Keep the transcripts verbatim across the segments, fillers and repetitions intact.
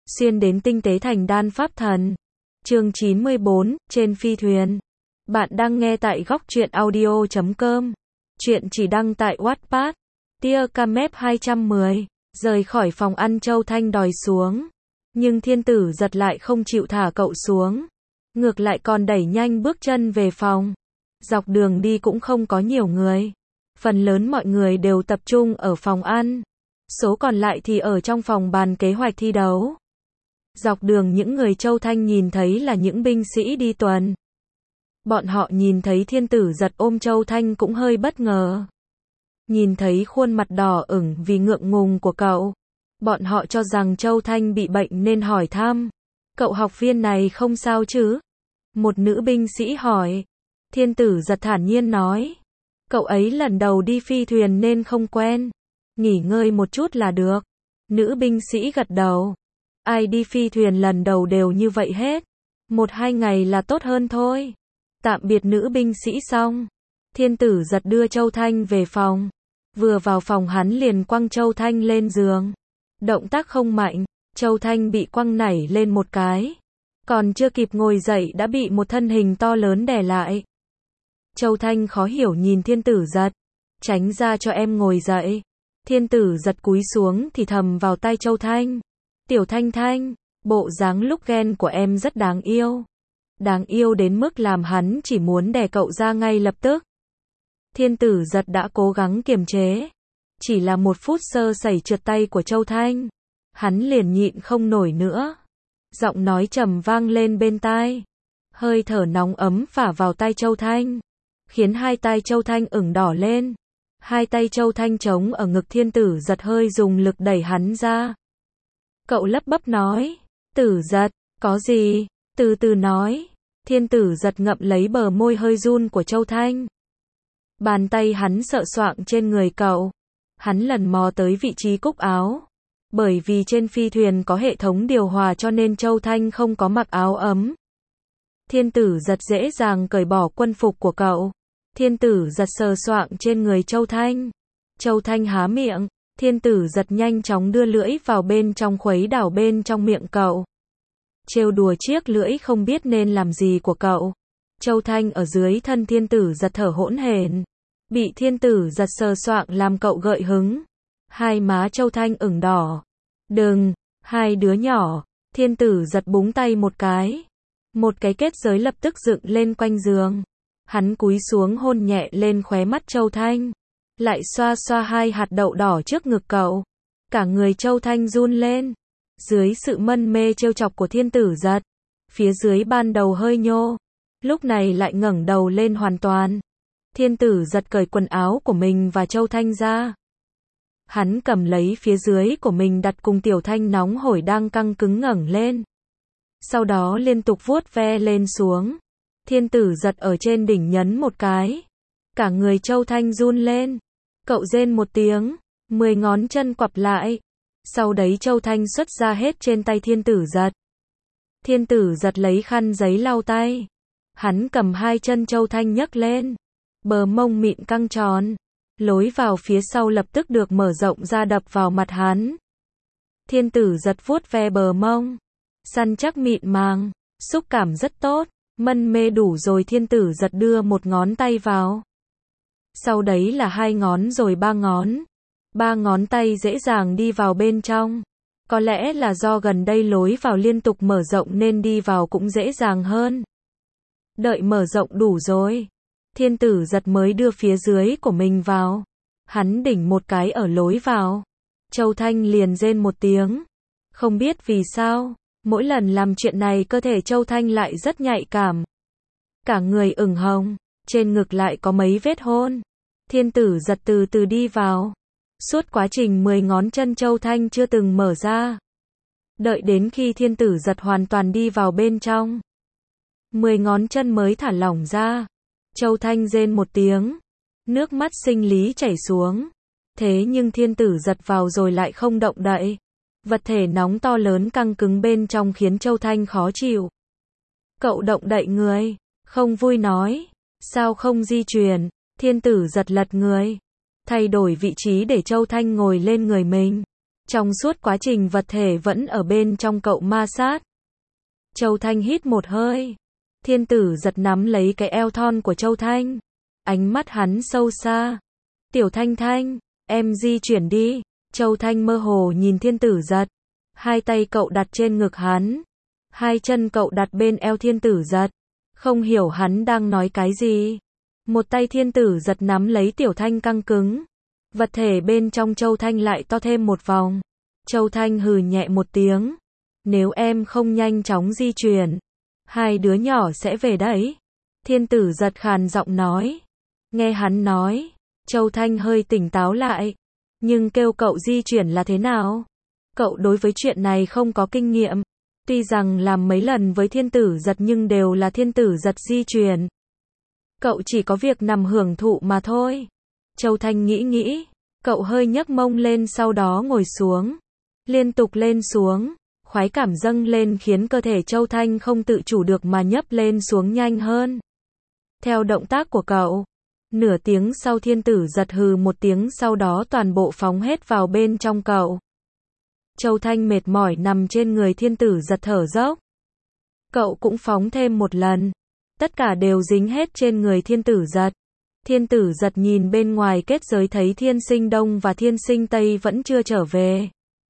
xuyên đến tinh tế thành đan pháp thần. Chương chín mươi bốn, trên phi thuyền. Bạn đang nghe tại góc truyện audio chấm com. Chuyện chỉ đăng tại Wattpad. Tia Camep hai trăm mười. Rời khỏi phòng ăn, Châu Thanh đòi xuống. Nhưng thiên tử giật lại không chịu thả cậu xuống. Ngược lại còn đẩy nhanh bước chân về phòng. Dọc đường đi cũng không có nhiều người. Phần lớn mọi người đều tập trung ở phòng ăn. Số còn lại thì ở trong phòng bàn kế hoạch thi đấu. Dọc đường những người Châu Thanh nhìn thấy là những binh sĩ đi tuần. Bọn họ nhìn thấy thiên tử giật ôm Châu Thanh cũng hơi bất ngờ. Nhìn thấy khuôn mặt đỏ ửng vì ngượng ngùng của cậu. Bọn họ cho rằng Châu Thanh bị bệnh nên hỏi thăm. Cậu học viên này không sao chứ? Một nữ binh sĩ hỏi. Thiên tử giật thản nhiên nói. Cậu ấy lần đầu đi phi thuyền nên không quen. Nghỉ ngơi một chút là được. Nữ binh sĩ gật đầu. Ai đi phi thuyền lần đầu đều như vậy hết. Một hai ngày là tốt hơn thôi. Tạm biệt nữ binh sĩ xong. Thiên tử giật đưa Châu Thanh về phòng. Vừa vào phòng hắn liền quăng Châu Thanh lên giường. Động tác không mạnh. Châu Thanh bị quăng nảy lên một cái. Còn chưa kịp ngồi dậy đã bị một thân hình to lớn đè lại. Châu Thanh khó hiểu nhìn thiên tử giật. Tránh ra cho em ngồi dậy. Thiên tử giật cúi xuống thì thầm vào tai Châu Thanh. Tiểu Thanh Thanh, bộ dáng lúc ghen của em rất đáng yêu. Đáng yêu đến mức làm hắn chỉ muốn đè cậu ra ngay lập tức. Thiên tử giật đã cố gắng kiềm chế. Chỉ là một phút sơ sẩy trượt tay của Châu Thanh. Hắn liền nhịn không nổi nữa. Giọng nói trầm vang lên bên tai. Hơi thở nóng ấm phả vào tai Châu Thanh. Khiến hai tay Châu Thanh ửng đỏ lên. Hai tay Châu Thanh chống ở ngực thiên tử giật hơi dùng lực đẩy hắn ra. Cậu lắp bắp nói. Tử giật, có gì? Từ từ nói. Thiên tử giật ngậm lấy bờ môi hơi run của Châu Thanh. Bàn tay hắn sợ soạng trên người cậu. Hắn lần mò tới vị trí cúc áo. Bởi vì trên phi thuyền có hệ thống điều hòa cho nên Châu Thanh không có mặc áo ấm. Thiên tử giật dễ dàng cởi bỏ quân phục của cậu. Thiên tử giật sờ soạng trên người Châu Thanh. Châu Thanh há miệng. Thiên tử giật nhanh chóng đưa lưỡi vào bên trong khuấy đảo bên trong miệng cậu. Trêu đùa chiếc lưỡi không biết nên làm gì của cậu. Châu Thanh ở dưới thân thiên tử giật thở hỗn hển. Bị thiên tử giật sờ soạng làm cậu gợi hứng. Hai má Châu Thanh ửng đỏ. Đừng, hai đứa nhỏ. Thiên tử giật búng tay một cái. Một cái kết giới lập tức dựng lên quanh giường. Hắn cúi xuống hôn nhẹ lên khóe mắt Châu Thanh. Lại xoa xoa hai hạt đậu đỏ trước ngực cậu. Cả người Châu Thanh run lên. Dưới sự mân mê trêu chọc của thiên tử giật. Phía dưới ban đầu hơi nhô. Lúc này lại ngẩng đầu lên hoàn toàn. Thiên tử giật cởi quần áo của mình và Châu Thanh ra. Hắn cầm lấy phía dưới của mình đặt cùng Tiểu Thanh nóng hổi đang căng cứng ngẩng lên. Sau đó liên tục vuốt ve lên xuống. Thiên tử giật ở trên đỉnh nhấn một cái. Cả người Châu Thanh run lên. Cậu rên một tiếng. Mười ngón chân quặp lại. Sau đấy Châu Thanh xuất ra hết trên tay thiên tử giật. Thiên tử giật lấy khăn giấy lau tay. Hắn cầm hai chân Châu Thanh nhấc lên. Bờ mông mịn căng tròn. Lối vào phía sau lập tức được mở rộng ra đập vào mặt hắn. Thiên tử giật vuốt ve bờ mông. Săn chắc mịn màng. Xúc cảm rất tốt. Mân mê đủ rồi thiên tử giật đưa một ngón tay vào. Sau đấy là hai ngón rồi ba ngón. Ba ngón tay dễ dàng đi vào bên trong. Có lẽ là do gần đây lối vào liên tục mở rộng nên đi vào cũng dễ dàng hơn. Đợi mở rộng đủ rồi. Thiên tử giật mới đưa phía dưới của mình vào. Hắn đỉnh một cái ở lối vào. Châu Thanh liền rên một tiếng. Không biết vì sao. Mỗi lần làm chuyện này cơ thể Châu Thanh lại rất nhạy cảm. Cả người ửng hồng. Trên ngực lại có mấy vết hôn. Thiên tử giật từ từ đi vào. Suốt quá trình mười ngón chân Châu Thanh chưa từng mở ra. Đợi đến khi thiên tử giật hoàn toàn đi vào bên trong. Mười ngón chân mới thả lỏng ra. Châu Thanh rên một tiếng. Nước mắt sinh lý chảy xuống. Thế nhưng thiên tử giật vào rồi lại không động đậy. Vật thể nóng to lớn căng cứng bên trong khiến Châu Thanh khó chịu. Cậu động đậy người. Không vui nói. Sao không di chuyển? Thiên tử giật lật người. Thay đổi vị trí để Châu Thanh ngồi lên người mình. Trong suốt quá trình vật thể vẫn ở bên trong cậu ma sát. Châu Thanh hít một hơi. Thiên tử giật nắm lấy cái eo thon của Châu Thanh. Ánh mắt hắn sâu xa. Tiểu Thanh Thanh, em di chuyển đi. Châu Thanh mơ hồ nhìn thiên tử giật. Hai tay cậu đặt trên ngực hắn. Hai chân cậu đặt bên eo thiên tử giật. Không hiểu hắn đang nói cái gì. Một tay thiên tử giật nắm lấy Tiểu Thanh căng cứng. Vật thể bên trong Châu Thanh lại to thêm một vòng. Châu Thanh hừ nhẹ một tiếng. Nếu em không nhanh chóng di chuyển, hai đứa nhỏ sẽ về đấy. Thiên tử giật khàn giọng nói. Nghe hắn nói, Châu Thanh hơi tỉnh táo lại. Nhưng kêu cậu di chuyển là thế nào? Cậu đối với chuyện này không có kinh nghiệm. Tuy rằng làm mấy lần với thiên tử giật nhưng đều là thiên tử giật di chuyển. Cậu chỉ có việc nằm hưởng thụ mà thôi. Châu Thanh nghĩ nghĩ. Cậu hơi nhấc mông lên sau đó ngồi xuống. Liên tục lên xuống. Khoái cảm dâng lên khiến cơ thể Châu Thanh không tự chủ được mà nhấp lên xuống nhanh hơn. Theo động tác của cậu. Nửa tiếng sau thiên tử giật hừ một tiếng sau đó toàn bộ phóng hết vào bên trong cậu. Châu Thanh mệt mỏi nằm trên người thiên tử giật thở dốc. Cậu cũng phóng thêm một lần. Tất cả đều dính hết trên người thiên tử giật. Thiên tử giật nhìn bên ngoài kết giới thấy thiên sinh đông và thiên sinh tây vẫn chưa trở về.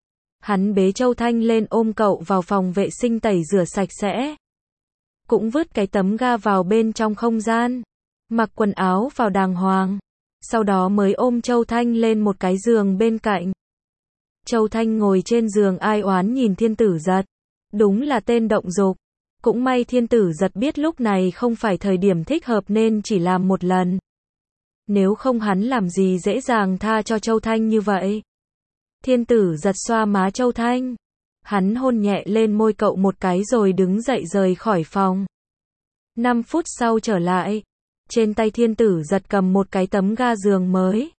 Hắn bế Châu Thanh lên ôm cậu vào phòng vệ sinh tẩy rửa sạch sẽ. Cũng vứt cái tấm ga vào bên trong không gian. Mặc quần áo vào đàng hoàng. Sau đó mới ôm Châu Thanh lên một cái giường bên cạnh. Châu Thanh ngồi trên giường ai oán nhìn thiên tử giật. Đúng là tên động dục. Cũng may thiên tử giật biết lúc này không phải thời điểm thích hợp nên chỉ làm một lần. Nếu không hắn làm gì dễ dàng tha cho Châu Thanh như vậy. Thiên tử giật xoa má Châu Thanh. Hắn hôn nhẹ lên môi cậu một cái rồi đứng dậy rời khỏi phòng. Năm phút sau trở lại. Trên tay thiên tử giật cầm một cái tấm ga giường mới.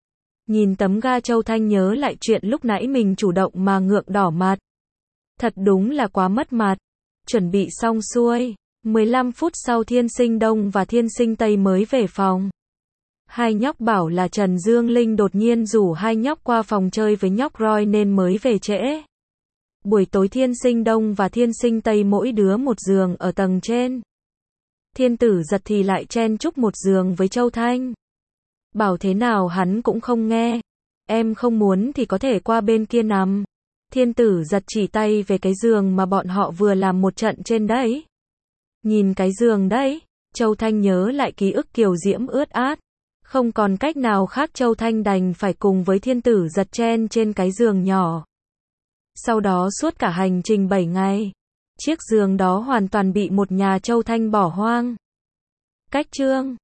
Nhìn tấm ga Châu Thanh nhớ lại chuyện lúc nãy mình chủ động mà ngượng đỏ mặt. Thật đúng là quá mất mặt. Chuẩn bị xong xuôi. mười lăm phút sau thiên sinh đông và thiên sinh tây mới về phòng. Hai nhóc bảo là Trần Dương Linh đột nhiên rủ hai nhóc qua phòng chơi với nhóc Roy nên mới về trễ. Buổi tối thiên sinh đông và thiên sinh tây mỗi đứa một giường ở tầng trên. Thiên tử giật thì lại chen chúc một giường với Châu Thanh. Bảo thế nào hắn cũng không nghe. Em không muốn thì có thể qua bên kia nằm. Thiên tử giật chỉ tay về cái giường mà bọn họ vừa làm một trận trên đấy. Nhìn cái giường đấy, Châu Thanh nhớ lại ký ức kiều diễm ướt át. Không còn cách nào khác Châu Thanh đành phải cùng với thiên tử giật chen trên cái giường nhỏ. Sau đó suốt cả hành trình bảy ngày, chiếc giường đó hoàn toàn bị một nhà Châu Thanh bỏ hoang. Cách chương